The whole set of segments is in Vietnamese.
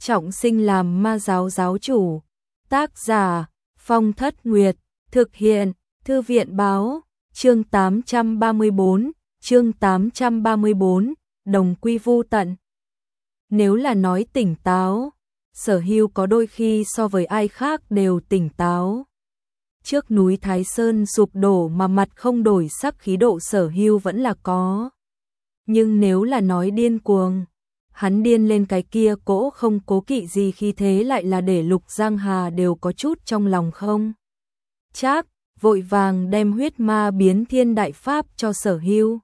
trọng sinh làm ma giáo giáo chủ. Tác giả Phong Thất Nguyệt, thực hiện Thư viện Báo. Chương 834, đồng quy vu tận. Nếu là nói tỉnh táo, Sở Hưu có đôi khi so với ai khác đều tỉnh táo. Trước núi Thái Sơn sụp đổ mà mặt không đổi sắc khí độ Sở Hưu vẫn là có. Nhưng nếu là nói điên cuồng, hắn điên lên cái kia cỗ không cố kỵ gì khi thế lại là để Lục Giang Hà đều có chút trong lòng không. Chắc, vội vàng đem huyết ma biến thiên đại pháp cho Sở Hưu.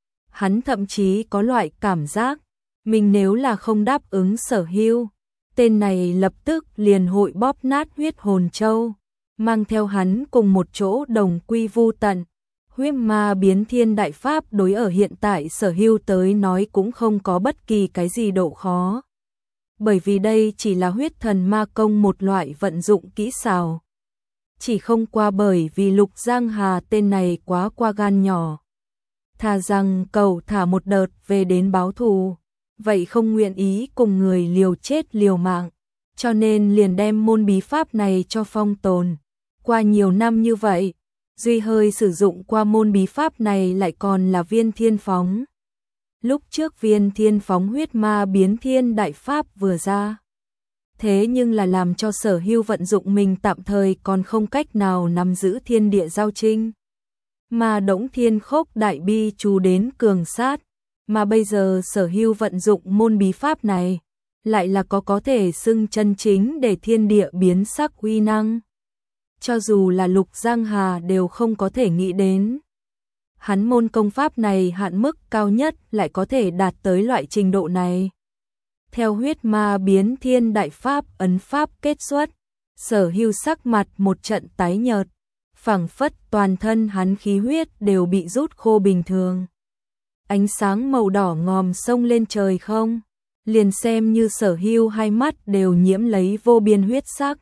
Hắn thậm chí có loại cảm giác, mình nếu là không đáp ứng Sở Hưu, tên này lập tức liền hội bóp nát huyết hồn châu, mang theo hắn cùng một chỗ đồng quy vu tận. Huyết ma biến thiên đại pháp đối ở hiện tại Sở Hưu tới nói cũng không có bất kỳ cái gì độ khó. Bởi vì đây chỉ là huyết thần ma công một loại vận dụng kỹ xảo. Chỉ không qua bởi vì Lục Giang Hà tên này quá qua gan nhỏ. Thà rằng cầu thả một đợt về đến báo thù, vậy không nguyện ý cùng người liều chết liều mạng, cho nên liền đem môn bí pháp này cho phong tồn. Qua nhiều năm như vậy, duy hơi sử dụng qua môn bí pháp này lại còn là Viên Thiên Phóng. Lúc trước Viên Thiên Phóng huyết ma biến thiên đại pháp vừa ra, thế nhưng là làm cho Sở Hưu vận dụng mình tạm thời còn không cách nào nắm giữ thiên địa giao trinh. Mà Đổng Thiên Khốc đại bi chú đến cường sát, mà bây giờ Sở Hưu vận dụng môn bí pháp này, lại là có thể xưng chân chính để thiên địa biến sắc uy năng. Cho dù là Lục Giang Hà đều không có thể nghĩ đến. Hắn môn công pháp này hạn mức cao nhất lại có thể đạt tới loại trình độ này. Theo huyết ma biến thiên đại pháp ấn pháp kết xuất, Sở Hưu sắc mặt một trận tái nhợt, phảng phất toàn thân hắn khí huyết đều bị rút khô bình thường. Ánh sáng màu đỏ ngòm xông lên trời không, liền xem như Sở Hưu hai mắt đều nhiễm lấy vô biên huyết sắc.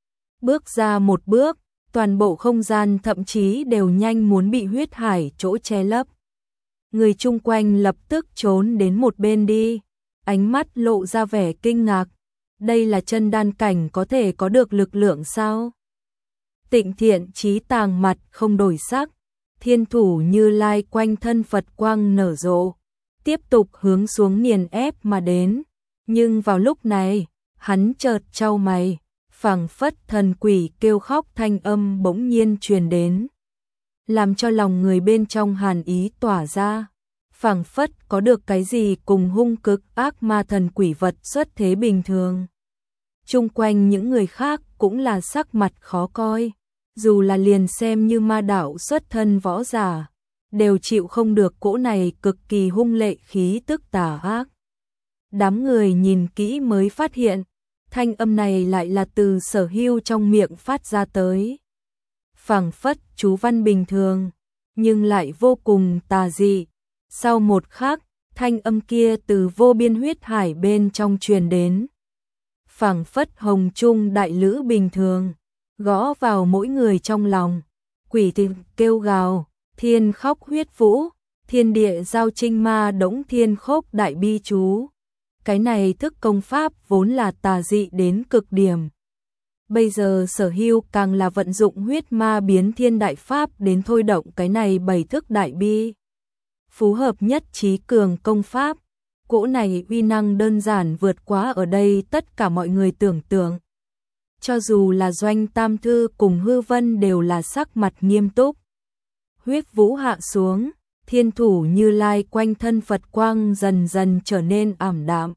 Bước ra một bước, toàn bộ không gian thậm chí đều nhanh muốn bị huyết hải chỗ che lấp. Người chung quanh lập tức trốn đến một bên đi, ánh mắt lộ ra vẻ kinh ngạc. Đây là chân đan cảnh có thể có được lực lượng sao? Tịnh Thiện Chí Tàng mặt không đổi sắc, Thiên Thủ Như Lai quanh thân Phật quang nở rộ, tiếp tục hướng xuống nghiền ép mà đến. Nhưng vào lúc này, hắn chợt chau mày, phảng phất thần quỷ kêu khóc thanh âm bỗng nhiên truyền đến, làm cho lòng người bên trong hàn ý tỏa ra, phảng phất có được cái gì cùng hung cực ác ma thần quỷ vật xuất thế bình thường. Chung quanh những người khác cũng là sắc mặt khó coi, dù là liền xem như ma đạo xuất thân võ giả, đều chịu không được cỗ này cực kỳ hung lệ khí tức tà ác. Đám người nhìn kỹ mới phát hiện, thanh âm này lại là từ Sở Hưu trong miệng phát ra tới. Phảng phất chú văn bình thường, nhưng lại vô cùng tà dị. Sau một khắc, thanh âm kia từ vô biên huyết hải bên trong truyền đến. Phảng phất hồng trung đại lữ bình thường, gõ vào mỗi người trong lòng. Quỷ thì kêu gào, thiên khóc huyết vũ, thiên địa giao trinh ma Đổng Thiên Khốc đại bi chú. Cái này thức công pháp vốn là tà dị đến cực điểm. Bây giờ Sở Hưu càng là vận dụng huyết ma biến thiên đại pháp đến thôi động cái này 7 thức đại bi. Phù hợp nhất trí cường công pháp, cỗ này uy năng đơn giản vượt quá ở đây tất cả mọi người tưởng tượng. Cho dù là Doanh Tam Thư cùng Hư Vân đều là sắc mặt nghiêm túc. Huyết vũ hạ xuống, Thiên Thủ Như Lai quanh thân Phật quang dần dần trở nên ảm đạm.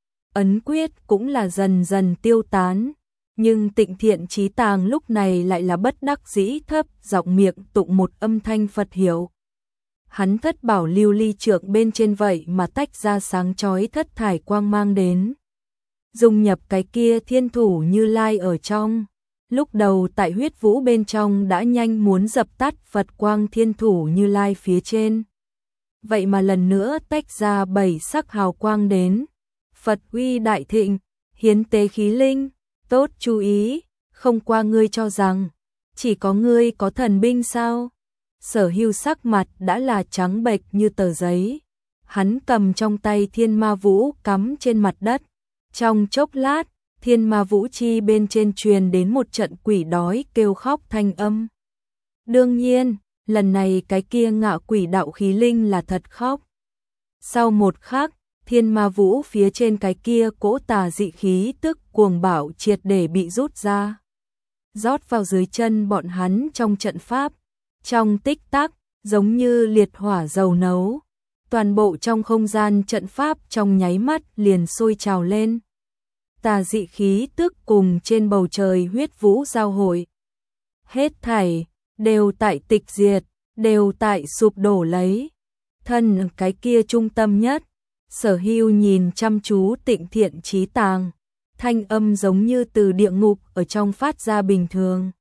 Ấn quyết cũng là dần dần tiêu tán, nhưng Tịnh Thiện Chí Tàng lúc này lại là bất đắc dĩ thấp giọng miệng tụng một âm thanh Phật hiệu. Hắn thất bảo lưu ly trượng bên trên vậy mà tách ra sáng chói thất thải quang mang đến, dung nhập cái kia Thiên Thủ Như Lai ở trong. Lúc đầu tại huyết vũ bên trong đã nhanh muốn dập tắt Phật quang Thiên Thủ Như Lai phía trên, vậy mà lần nữa tách ra 7 sắc hào quang đến. Phật uy đại thịnh, hiến tế khí linh, tốt chú ý, không qua ngươi cho rằng chỉ có ngươi có thần binh sao? Sở Hưu sắc mặt đã là trắng bệch như tờ giấy, hắn cầm trong tay thiên ma vũ cắm trên mặt đất, Trong chốc lát, Thiên Ma Vũ Chi bên trên truyền đến một trận quỷ đói kêu khóc thanh âm. Đương nhiên, lần này cái kia ngạ quỷ đạo khí linh là thật khóc. Sau một khắc, Thiên Ma Vũ phía trên cái kia cỗ tà dị khí tức cuồng bạo triệt để bị rút ra, rót vào dưới chân bọn hắn trong trận pháp. Trong tích tắc, giống như liệt hỏa dầu nấu, toàn bộ trong không gian trận pháp trong nháy mắt liền sôi trào lên. Tà dị khí tức cùng trên bầu trời huyết vũ giao hội. Hết thảy đều tại tịch diệt, đều tại sụp đổ lấy. Thân cái kia trung tâm nhất, Sở Hưu nhìn chăm chú Tịnh Thiện Chí Tàng, thanh âm giống như từ địa ngục ở trong phát ra bình thường.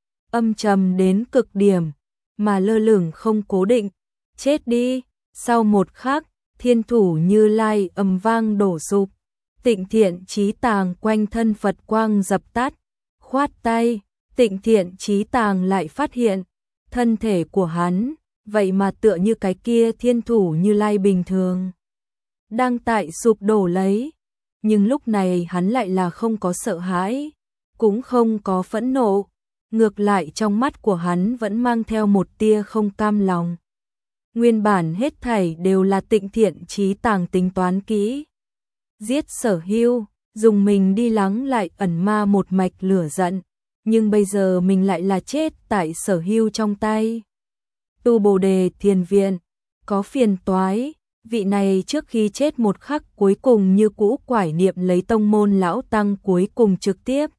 Âm trầm đến cực điểm, mà lơ lửng không cố định. Chết đi. Sau một khắc, thiên thủ Như Lai ầm vang đổ sụp. Tịnh Thiện Chí Tàng quanh thân Phật quang dập tắt. Khoát tay, Tịnh Thiện Chí Tàng lại phát hiện, thân thể của hắn, vậy mà tựa như cái kia thiên thủ Như Lai bình thường, đang tại sụp đổ lấy. Nhưng lúc này hắn lại là không có sợ hãi, cũng không có phẫn nộ. Ngược lại trong mắt của hắn vẫn mang theo một tia không cam lòng. Nguyên bản hết thảy đều là Tịnh Thiện Chí Tàng tính toán kỹ. Giết Sở Hưu, dùng mình đi lắng lại ẩn ma một mạch lửa giận. Nhưng bây giờ mình lại là chết tại Sở Hưu trong tay. Tu Bồ Đề Thiền Viện, có phiền toái. Vị này trước khi chết một khắc cuối cùng như cũ quải niệm lấy tông môn lão tăng cuối cùng trực tiếp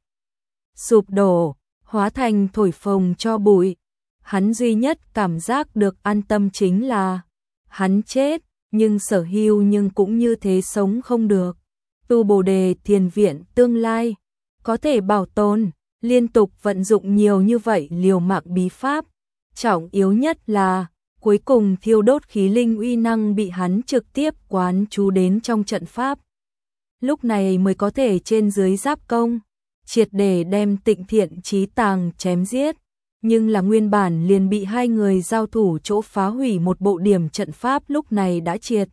sụp đổ, hóa thành thổi phồng cho bụi. Hắn duy nhất cảm giác được an tâm chính là hắn chết, nhưng Sở Hưu nhưng cũng như thế sống không được. Tu Bồ Đề Thiền Viện tương lai có thể bảo tồn, liên tục vận dụng nhiều như vậy liều mạng bí pháp. Trọng yếu nhất là cuối cùng thiêu đốt khí linh uy năng bị hắn trực tiếp quán chú đến trong trận pháp. Lúc này mới có thể trên dưới giáp công, triệt để đem Tịnh Thiện Chí Tàng chém giết. Nhưng là nguyên bản liền bị hai người giao thủ chỗ phá hủy một bộ điểm trận pháp lúc này đã triệt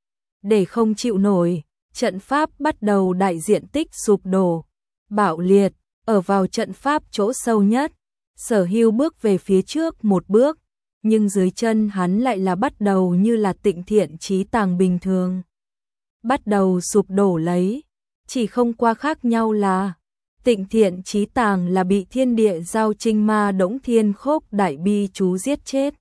để không chịu nổi. Trận pháp bắt đầu đại diện tích sụp đổ, bạo liệt. Ở vào trận pháp chỗ sâu nhất, Sở Hưu bước về phía trước một bước, nhưng dưới chân hắn lại là bắt đầu như là Tịnh Thiện Chí Tàng bình thường, bắt đầu sụp đổ lấy. Chỉ không qua khác nhau là Tịnh Thiện Chí Tàng là bị thiên địa giao trinh ma Đổng Thiên Khốc đại bi chú giết chết,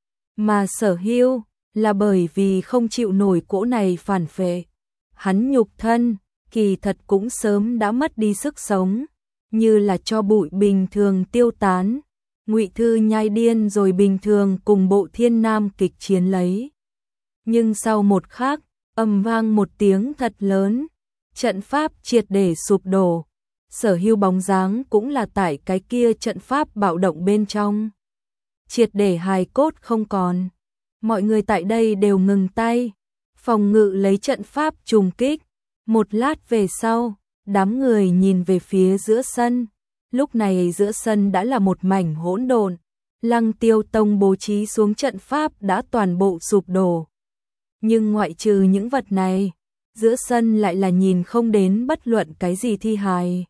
mà Sở Hưu là bởi vì không chịu nổi cỗ này phản phệ, hắn nhục thân kỳ thật cũng sớm đã mất đi sức sống, như là cho bụi bình thường tiêu tán. Ngụy Thư nhai điên rồi bình thường cùng Bộ Thiên Nam kịch chiến lấy. Nhưng sau một khắc, ầm vang một tiếng thật lớn, trận pháp triệt để sụp đổ. Sở Hưu bóng dáng cũng là tại cái kia trận pháp bạo động bên trong, triệt để hài cốt không còn. Mọi người tại đây đều ngừng tay, phòng ngự lấy trận pháp trùng kích. Một lát về sau, đám người nhìn về phía giữa sân. Lúc này giữa sân đã là một mảnh hỗn độn. Lăng Tiêu Tông bố trí xuống trận pháp đã toàn bộ sụp đổ. Nhưng ngoại trừ những vật này, giữa sân lại là nhìn không đến bất luận cái gì thi hài.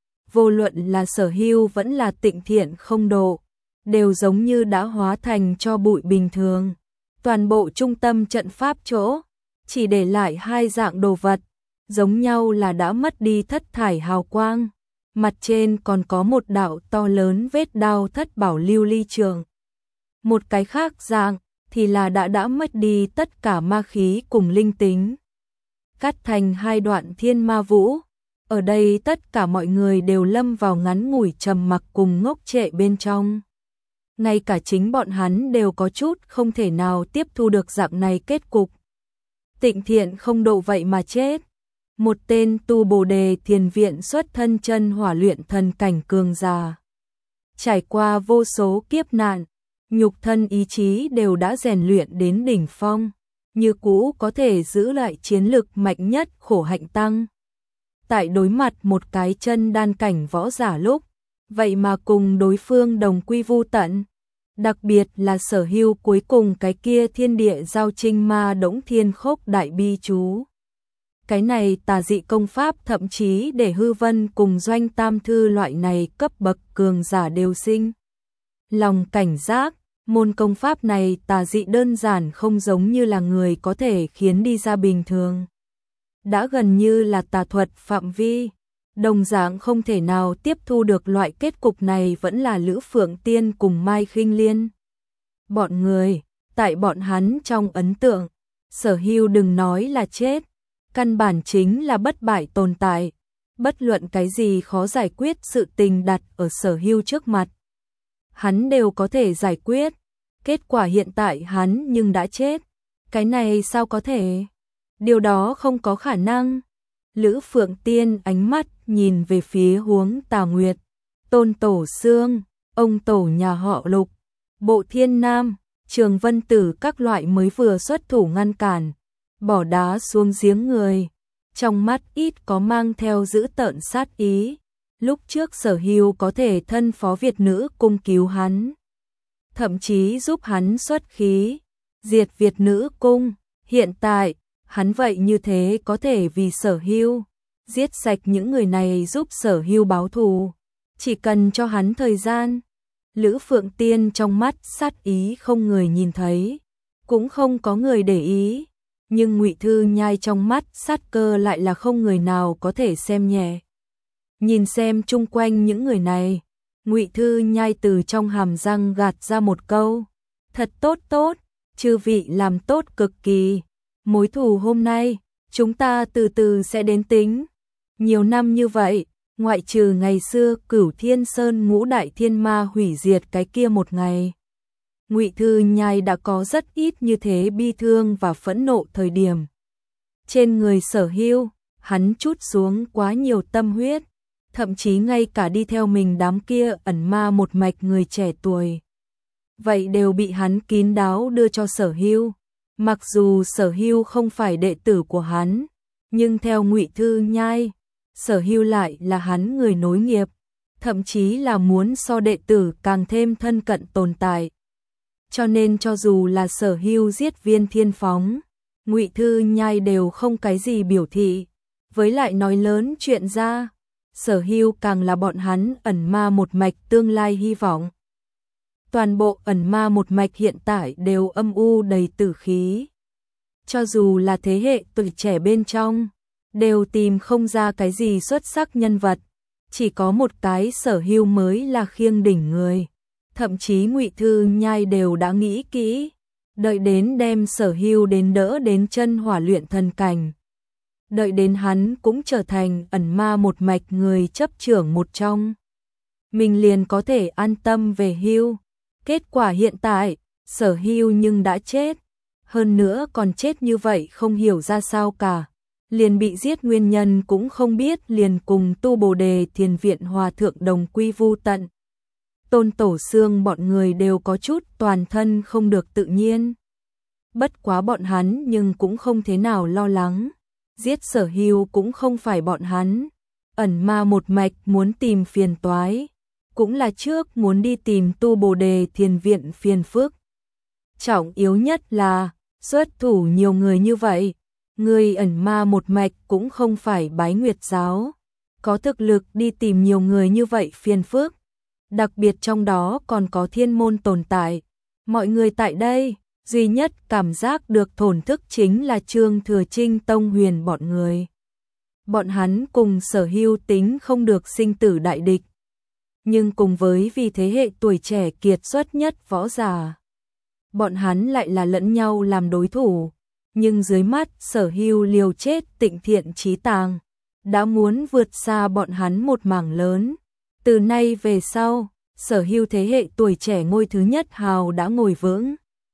Vô luận là Sở Hưu vẫn là Tịnh Thiện Không Độ, đều giống như đã hóa thành cho bụi bình thường. Toàn bộ trung tâm trận pháp chỗ, chỉ để lại hai dạng đồ vật, giống nhau là đã mất đi thất thải hào quang. Mặt trên còn có một đạo to lớn vết đao thất bảo lưu ly trường. Một cái khác dạng thì là đã mất đi tất cả ma khí cùng linh tính, cắt thành hai đoạn thiên ma vũ. Ở đây tất cả mọi người đều lâm vào ngắn ngủi trầm mặc cùng ngốc trệ bên trong. Ngay cả chính bọn hắn đều có chút không thể nào tiếp thu được dạng này kết cục. Tịnh Thiện Không Độ vậy mà chết. Một tên Tu Bồ Đề Thiền Viện xuất thân chân hỏa luyện thần cảnh cường giả, trải qua vô số kiếp nạn, nhục thân ý chí đều đã rèn luyện đến đỉnh phong, như cũ có thể giữ lại chiến lực mạnh nhất Khổ Hạnh Tăng. Tại đối mặt một cái chân đan cảnh võ giả lúc, vậy mà cùng đối phương đồng quy vu tận. Đặc biệt là Sở Hưu cuối cùng cái kia thiên địa giao trinh ma Đổng Thiên Khốc đại bi chú. Cái này tà dị công pháp thậm chí để Hư Vân cùng Doanh Tam Thư loại này cấp bậc cường giả đều sinh lòng cảnh giác. Môn công pháp này tà dị đơn giản không giống như là người có thể khiến đi ra bình thường. Đã gần như là tà thuật phạm vi. Đồng dạng không thể nào tiếp thu được loại kết cục này vẫn là Lữ Phượng Tiên cùng Mai Khinh Liên. Bọn người, tại bọn hắn trong ấn tượng, Sở Hưu đừng nói là chết, căn bản chính là bất bại tồn tại. Bất luận cái gì khó giải quyết sự tình đặt ở Sở Hưu trước mặt, hắn đều có thể giải quyết. Kết quả hiện tại hắn nhưng đã chết. Cái này sao có thể? Điều đó không có khả năng. Lữ Phượng Tiên ánh mắt nhìn về phía Huống Tà Nguyệt, Tôn Tổ Xương, ông tổ nhà họ Lục, Bộ Thiên Nam, Trường Vân Tử các loại mới vừa xuất thủ ngăn cản, bỏ đá xuống giếng người, trong mắt ít có mang theo dữ tợn sát ý. Lúc trước Sở Hưu có thể thân phó Việt nữ cung cứu hắn, thậm chí giúp hắn xuất khí, diệt Việt nữ cung. Hiện tại, hắn vậy như thế có thể vì Sở Hưu giết sạch những người này giúp Sở Hưu báo thù, chỉ cần cho hắn thời gian. Lữ Phượng Tiên trong mắt sát ý không người nhìn thấy, cũng không có người để ý, nhưng Ngụy Thư Nhai trong mắt sát cơ lại là không người nào có thể xem nhẹ. Nhìn xem chung quanh những người này, Ngụy Thư Nhai từ trong hàm răng gạt ra một câu, thật tốt tốt, chư vị làm tốt cực kỳ, mối thù hôm nay, chúng ta từ từ sẽ đến tính. Nhiều năm như vậy, ngoại trừ ngày xưa Cửu Thiên Sơn ngũ đại thiên ma hủy diệt cái kia một ngày, Ngụy Thư Nhai đã có rất ít như thế bi thương và phẫn nộ thời điểm. Trên người Sở Hưu, hắn trút xuống quá nhiều tâm huyết, thậm chí ngay cả đi theo mình đám kia ẩn ma một mạch người trẻ tuổi, vậy đều bị hắn kín đáo đưa cho Sở Hưu. Mặc dù Sở Hưu không phải đệ tử của hắn, nhưng theo Ngụy Thư Nhai, Sở Hưu lại là hắn người nối nghiệp, thậm chí là muốn so đệ tử càng thêm thân cận tồn tại. Cho nên cho dù là Sở Hưu giết Viên Thiên Phóng, Ngụy Thư Nhai đều không cái gì biểu thị, với lại nói lớn chuyện ra, Sở Hưu càng là bọn hắn ẩn ma một mạch tương lai hy vọng. Toàn bộ ẩn ma một mạch hiện tại đều âm u đầy tử khí. Cho dù là thế hệ tuổi trẻ bên trong, đều tìm không ra cái gì xuất sắc nhân vật, chỉ có một cái Sở Hưu mới là khiêng đỉnh người. Thậm chí Ngụy Thư Nhai đều đã nghĩ kỹ, đợi đến đem Sở Hưu đến đỡ đến chân hỏa luyện thần cảnh. Đợi đến hắn cũng trở thành ẩn ma một mạch người chấp trưởng một trong, mình liền có thể an tâm về hưu. Kết quả hiện tại, Sở Hưu nhưng đã chết, hơn nữa còn chết như vậy không hiểu ra sao cả, liền bị giết nguyên nhân cũng không biết, liền cùng Tu Bồ Đề Thiền Viện Hòa Thượng đồng quy vu tận. Tôn Tổ Xương bọn người đều có chút toàn thân không được tự nhiên. Bất quá bọn hắn nhưng cũng không thế nào lo lắng, giết Sở Hưu cũng không phải bọn hắn, ẩn ma một mạch muốn tìm phiền toái, cũng là trước muốn đi tìm Tu Bồ Đề Thiền Viện phiền phức. Trọng yếu nhất là, xuất thủ nhiều người như vậy, người ẩn ma một mạch cũng không phải Bái Nguyệt giáo, có thực lực đi tìm nhiều người như vậy phiền phức. Đặc biệt trong đó còn có thiên môn tồn tại. Mọi người tại đây, duy nhất cảm giác được thổn thức chính là Trương Thừa Trinh Tông Huyền bọn người. Bọn hắn cùng Sở Hưu tính không được sinh tử đại địch, nhưng cùng với vì thế hệ tuổi trẻ kiệt xuất nhất võ giả, bọn hắn lại là lẫn nhau làm đối thủ. Nhưng dưới mắt Sở Hưu liều chết Tịnh Thiện Chí Tàng, đã muốn vượt xa bọn hắn một mảng lớn. Từ nay về sau, Sở Hưu thế hệ tuổi trẻ ngôi thứ nhất hào đã ngồi vững.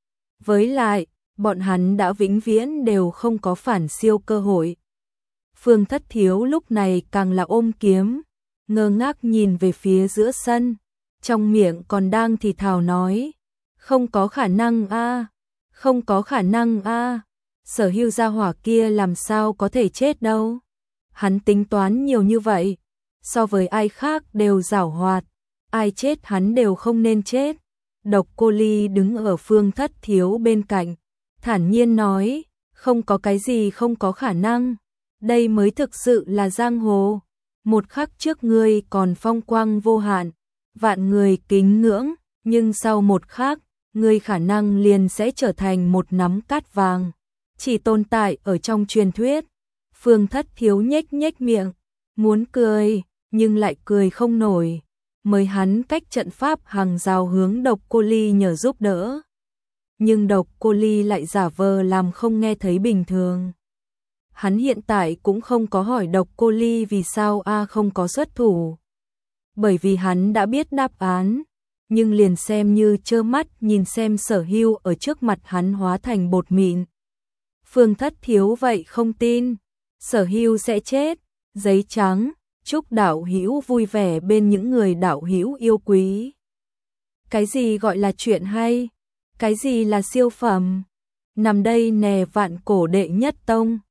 Với lại, bọn hắn đã vĩnh viễn đều không có phản siêu cơ hội. Phương Thất Thiếu lúc này càng là ôm kiếm, ngơ ngác nhìn về phía giữa sân, trong miệng còn đang thì thào nói, không có khả năng a, không có khả năng a, Sở Hưu gia hỏa kia làm sao có thể chết đâu. Hắn tính toán nhiều như vậy, so với ai khác đều giảo hoạt, ai chết hắn đều không nên chết. Độc Cô Ly đứng ở Phương Thất Thiếu bên cạnh, thản nhiên nói, không có cái gì không có khả năng. đây mới thực sự là giang hồ. Một khắc trước ngươi còn phong quang vô hạn, vạn người kính ngưỡng, nhưng sau một khắc, ngươi khả năng liền sẽ trở thành một nắm cát vàng, chỉ tồn tại ở trong truyền thuyết. Phương Thất Thiếu nhếch nhếch miệng, muốn cười, nhưng lại cười không nổi. Mới hắn cách trận pháp hàng rào hướng Độc Cô Ly nhờ giúp đỡ. Nhưng Độc Cô Ly lại giả vờ làm không nghe thấy bình thường. Hắn hiện tại cũng không có hỏi Độc Cô Ly vì sao không có xuất thủ. Bởi vì hắn đã biết đáp án, nhưng liền xem như trơ mắt nhìn xem Sở Hưu ở trước mặt hắn hóa thành bột mịn. Phương Thất Thiếu vậy không tin, Sở Hưu sẽ chết. Giấy trắng, chúc đạo hữu vui vẻ bên những người đạo hữu yêu quý. Cái gì gọi là chuyện hay? Cái gì là siêu phẩm? Nằm đây nè Vạn Cổ đệ nhất tông.